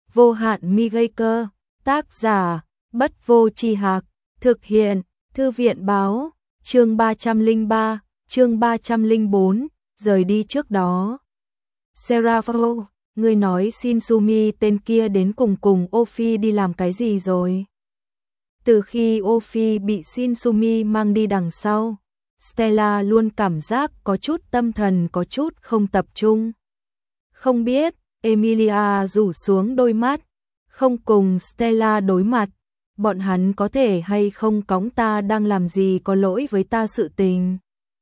Vô hạn mi gây cơ, tác giả, Bất Vô Tri Hạc, thực hiện, Thư viện báo, chương 303, chương 304, rời đi trước đó. Serapho, ngươi nói Shinsumi tên kia đến cùng Ofi đi làm cái gì rồi? Từ khi Ofi bị Shinsumi mang đi đằng sau, Stella luôn cảm giác có chút tâm thần có chút không tập trung. Không biết, Emilia rủ xuống đôi mắt, không cùng Stella đối mặt, bọn hắn có thể hay không cõng ta đang làm gì có lỗi với ta sự tình.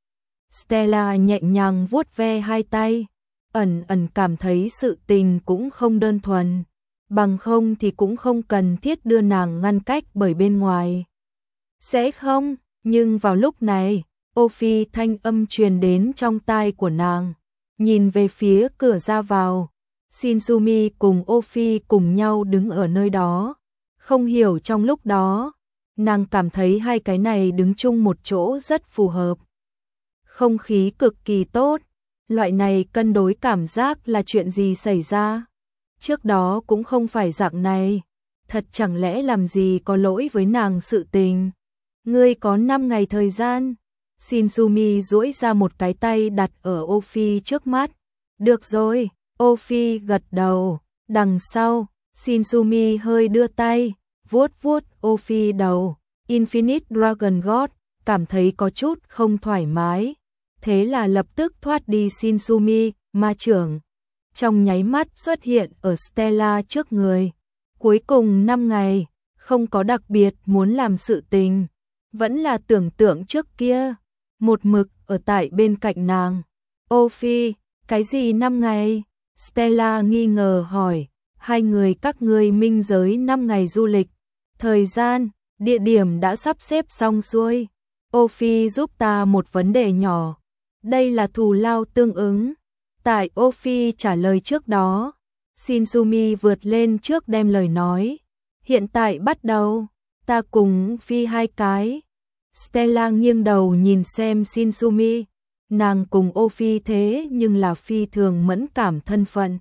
Stella nhẹ nhàng vuốt ve hai tay, ẩn ẩn cảm thấy sự tình cũng không đơn thuần, bằng không thì cũng không cần thiết đưa nàng ngăn cách bởi bên ngoài. Sẽ không, nhưng vào lúc này, Ofi thanh âm truyền đến trong tai của nàng, nhìn về phía cửa ra vào. Shinsumi cùng Ofi cùng nhau đứng ở nơi đó, không hiểu trong lúc đó, nàng cảm thấy hai cái này đứng chung một chỗ rất phù hợp. Không khí cực kỳ tốt, loại này cân đối cảm giác là chuyện gì xảy ra? Trước đó cũng không phải dạng này, thật chẳng lẽ làm gì có lỗi với nàng sự tình. Ngươi có 5 ngày thời gian. Shinsumi duỗi ra một cái tay đặt ở Ofi trước mắt. Được rồi, Ofi gật đầu, đằng sau, Shinsumi hơi đưa tay, vuốt vuốt Ofi đầu, Infinite Dragon God, cảm thấy có chút không thoải mái, thế là lập tức thoát đi Shinsumi, ma trưởng. Trong nháy mắt xuất hiện ở Stella trước người, cuối cùng 5 ngày, không có đặc biệt muốn làm sự tình, vẫn là tưởng tượng trước kia, một mực ở tại bên cạnh nàng. Ofi, cái gì 5 ngày? Stella nghi ngờ hỏi, hai người các ngươi minh giới 5 ngày du lịch, thời gian, địa điểm đã sắp xếp xong xuôi. Ofi giúp ta một vấn đề nhỏ, đây là thù lao tương ứng. Tại Ofi trả lời trước đó, Shinsumi vượt lên trước đem lời nói, hiện tại bắt đầu, ta cùng Phi hai cái. Stella nghiêng đầu nhìn xem Shinsumi, nàng cùng Ofi thế nhưng là phi thường mẫn cảm thân phận.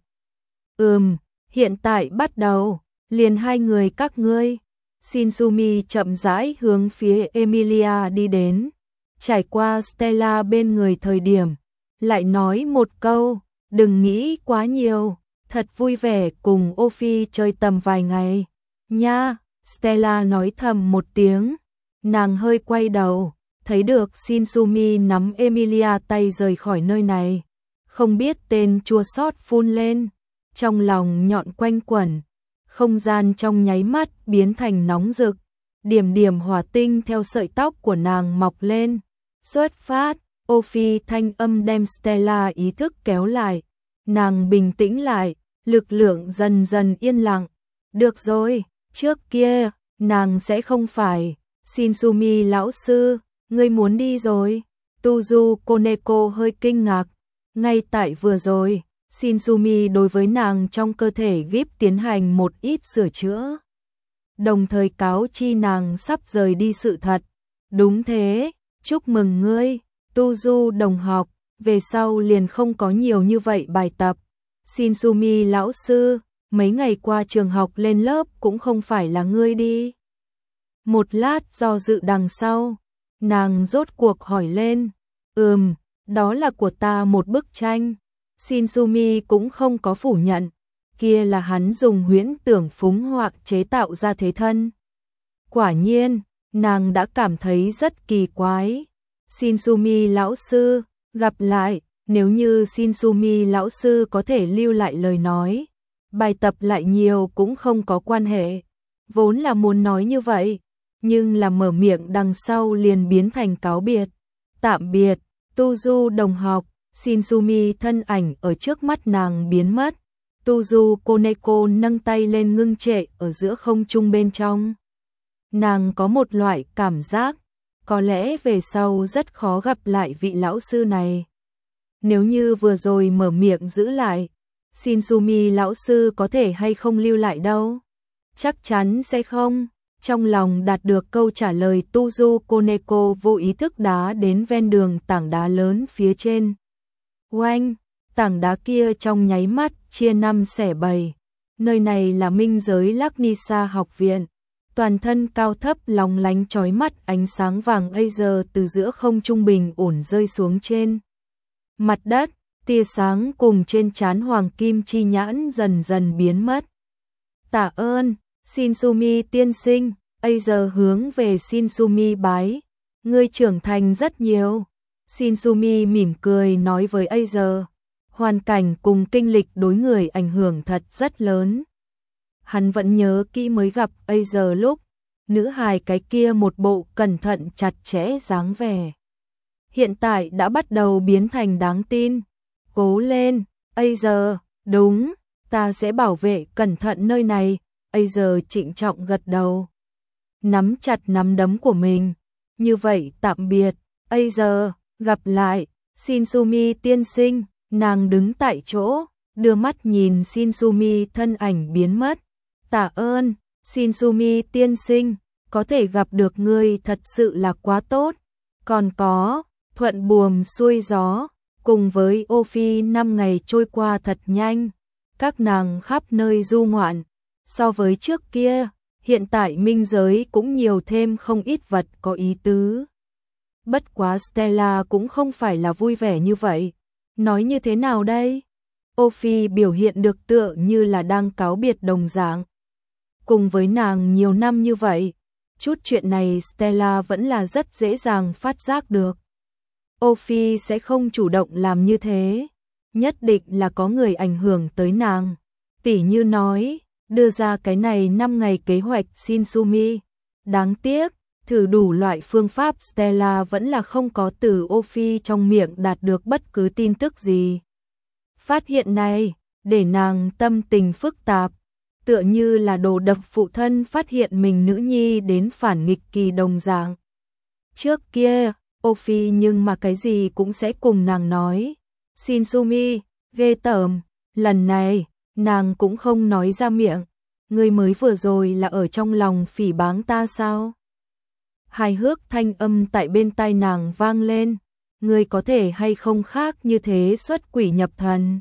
Hiện tại bắt đầu, liền hai người các ngươi. Shinsumi chậm rãi hướng phía Emilia đi đến, trải qua Stella bên người thời điểm, lại nói một câu, đừng nghĩ quá nhiều, thật vui vẻ cùng Ofi chơi tầm vài ngày. Nha, Stella nói thầm một tiếng, nàng hơi quay đầu, thấy được Shinsumi nắm Emilia tay rời khỏi nơi này, không biết tên chua xót phun lên, trong lòng nhọn quanh quẩn, không gian trong nháy mắt biến thành nóng rực, điểm điểm hỏa tinh theo sợi tóc của nàng mọc lên, xuất phát. Ofi thanh âm đem Stella ý thức kéo lại, nàng bình tĩnh lại, lực lượng dần dần yên lặng. Được rồi, trước kia, nàng sẽ không phải. Shinsumi lão sư, ngươi muốn đi rồi. Tuzu Koneko hơi kinh ngạc, ngay tại vừa rồi, Shinsumi đối với nàng trong cơ thể gíp tiến hành một ít sửa chữa, đồng thời cáo chi nàng sắp rời đi sự thật. Đúng thế, chúc mừng ngươi. Tuzu đồng học, về sau liền không có nhiều như vậy bài tập. Shinsumi lão sư, mấy ngày qua trường học lên lớp cũng không phải là ngươi đi. Một lát do dự đằng sau, nàng rốt cuộc hỏi lên, đó là của ta một bức tranh. Shinsumi cũng không có phủ nhận, kia là hắn dùng huyễn tưởng phúng hoặc chế tạo ra thế thân. Quả nhiên, nàng đã cảm thấy rất kỳ quái. Shinsumi lão sư, gặp lại, nếu như Shinsumi lão sư có thể lưu lại lời nói, bài tập lại nhiều cũng không có quan hệ. Vốn là muốn nói như vậy, nhưng là mở miệng đằng sau liền biến thành cáo biệt. Tạm biệt, Tuzu đồng học. Shinsumi thân ảnh ở trước mắt nàng biến mất. Tuzu Koneko nâng tay lên ngưng trệ ở giữa không trung bên trong. Nàng có một loại cảm giác, có lẽ về sau rất khó gặp lại vị lão sư này. Nếu như vừa rồi mở miệng giữ lại, Shinsumi lão sư có thể hay không lưu lại đâu? Chắc chắn sẽ không. Trong lòng đạt được câu trả lời, Tuzu Koneko vô ý thức đá đến ven đường tảng đá lớn phía trên. Oanh, tảng đá kia trong nháy mắt chia 5 xẻ 7. Nơi này là minh giới Laknisa học viện. Toàn thân cao thấp lóng lánh chói mắt, ánh sáng vàng laser từ giữa không trung bình ổn rơi xuống trên mặt đất, tia sáng cùng trên trán hoàng kim chi nhãn dần dần biến mất. Tạ ơn, Shinsumi tiên sinh. Laser hướng về Shinsumi bái. Ngươi trưởng thành rất nhiều. Shinsumi mỉm cười nói với Laser. Hoàn cảnh cùng kinh lịch đối người ảnh hưởng thật rất lớn. Hắn vẫn nhớ kỹ mới gặp Laser lúc nữ hài cái kia một bộ cẩn thận chặt chẽ dáng vẻ. Hiện tại đã bắt đầu biến thành đáng tin. Cố lên, Laser. Đúng, ta sẽ bảo vệ cẩn thận nơi này. Laser trịnh trọng gật đầu, nắm chặt nắm đấm của mình. Như vậy tạm biệt, Laser, gặp lại, Shinsumi tiên sinh. Nàng đứng tại chỗ, đưa mắt nhìn Shinsumi thân ảnh biến mất. Tạ ơn, Shinsumi tiên sinh, có thể gặp được ngươi thật sự là quá tốt. Còn có, thuận buồm xuôi gió, cùng với Ô Phi 5 ngày trôi qua thật nhanh. Các nàng khắp nơi du ngoạn. So với trước kia, hiện tại minh giới cũng nhiều thêm không ít vật có ý tứ. Bất quá Stella cũng không phải là vui vẻ như vậy. Nói như thế nào đây? Ô Phi biểu hiện được tựa như là đang cáo biệt đồng dạng. Cùng với nàng nhiều năm như vậy, chút chuyện này Stella vẫn là rất dễ dàng phát giác được. Ô Phi sẽ không chủ động làm như thế. Nhất định là có người ảnh hưởng tới nàng. Tỉ như nói, đưa ra cái này 5 ngày kế hoạch Shinsumi. Đáng tiếc, thử đủ loại phương pháp Stella vẫn là không có từ Ô Phi trong miệng đạt được bất cứ tin tức gì. Phát hiện này, để nàng tâm tình phức tạp, tựa như là đồ đập phụ thân phát hiện mình nữ nhi đến phản nghịch kỳ đồng dạng. Trước kia, Ô Phi nhưng mà cái gì cũng sẽ cùng nàng nói. Shinsumi, ghê tởm, lần này, nàng cũng không nói ra miệng. Ngươi mới vừa rồi là ở trong lòng phỉ báng ta sao? Hài hước thanh âm tại bên tai nàng vang lên. Ngươi có thể hay không khác như thế xuất quỷ nhập thần?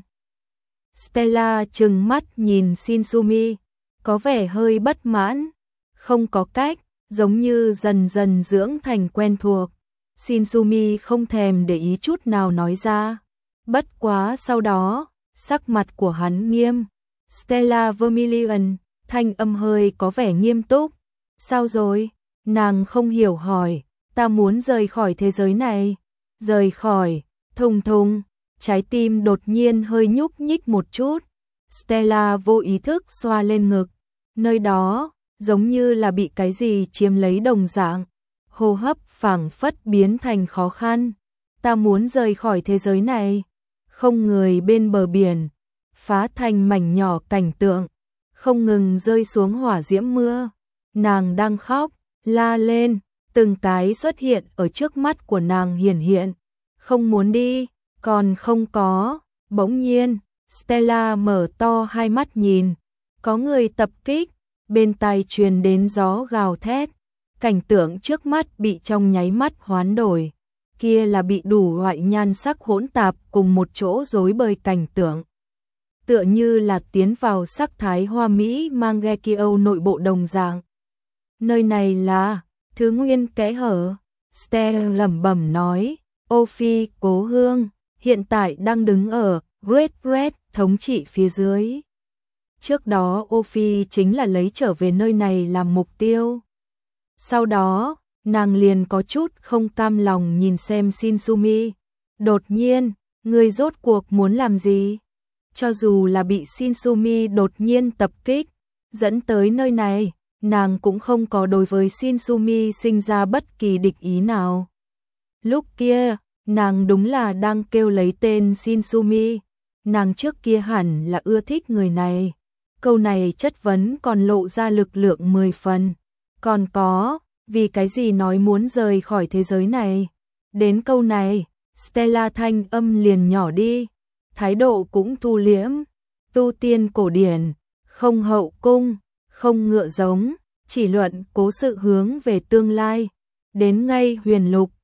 Stella trừng mắt nhìn Shinsumi, có vẻ hơi bất mãn. Không có cách, giống như dần dần dưỡng thành quen thuộc. Shinsumi không thèm để ý chút nào nói ra. Bất quá sau đó, sắc mặt của hắn nghiêm. Stella Vermilion, thanh âm hơi có vẻ nghiêm túc. Sao rồi? Nàng không hiểu hỏi. Ta muốn rời khỏi thế giới này. Rời khỏi, thùng thùng. Trái tim đột nhiên hơi nhúc nhích một chút. Stella vô ý thức xoa lên ngực. Nơi đó, giống như là bị cái gì chiếm lấy đồng dạng. Hô hấp phảng phất biến thành khó khăn. Ta muốn rời khỏi thế giới này. Không người bên bờ biển, phá thành mảnh nhỏ cảnh tượng, không ngừng rơi xuống hỏa diễm mưa. Nàng đang khóc, la lên, từng cái xuất hiện ở trước mắt của nàng hiển hiện. Không muốn đi, còn không có. Bỗng nhiên, Stella mở to hai mắt nhìn. Có người tập kích, bên tai truyền đến gió gào thét. Cảnh tượng trước mắt bị trong nháy mắt hoán đổi. Kia là bị đủ loại nhan sắc hỗn tạp cùng một chỗ rối bời cảnh tượng. Tựa như là tiến vào sắc thái hoa mỹ Mangekyo nội bộ đồng dạng. Nơi này là thứ nguyên kẽ hở. Stella lẩm bẩm nói. Ô Phi cố hương hiện tại đang đứng ở Great Red thống trị phía dưới. Trước đó Ô Phi chính là lấy trở về nơi này làm mục tiêu. Sau đó, nàng liền có chút không cam lòng nhìn xem Shinsumi. Đột nhiên, người rốt cuộc muốn làm gì? Cho dù là bị Shinsumi đột nhiên tập kích, dẫn tới nơi này, nàng cũng không có đối với Shinsumi sinh ra bất kỳ địch ý nào. Lúc kia, nàng đúng là đang kêu lấy tên Shinsumi. Nàng trước kia hẳn là ưa thích người này. Câu này chất vấn còn lộ ra lực lượng 10 phần. Còn có, vì cái gì nói muốn rời khỏi thế giới này? Đến câu này, Stella thanh âm liền nhỏ đi, thái độ cũng thu liễm. Tu tiên cổ điển, không hậu cung, không ngựa giống, chỉ luận cố sự hướng về tương lai. Đến ngay huyền lục,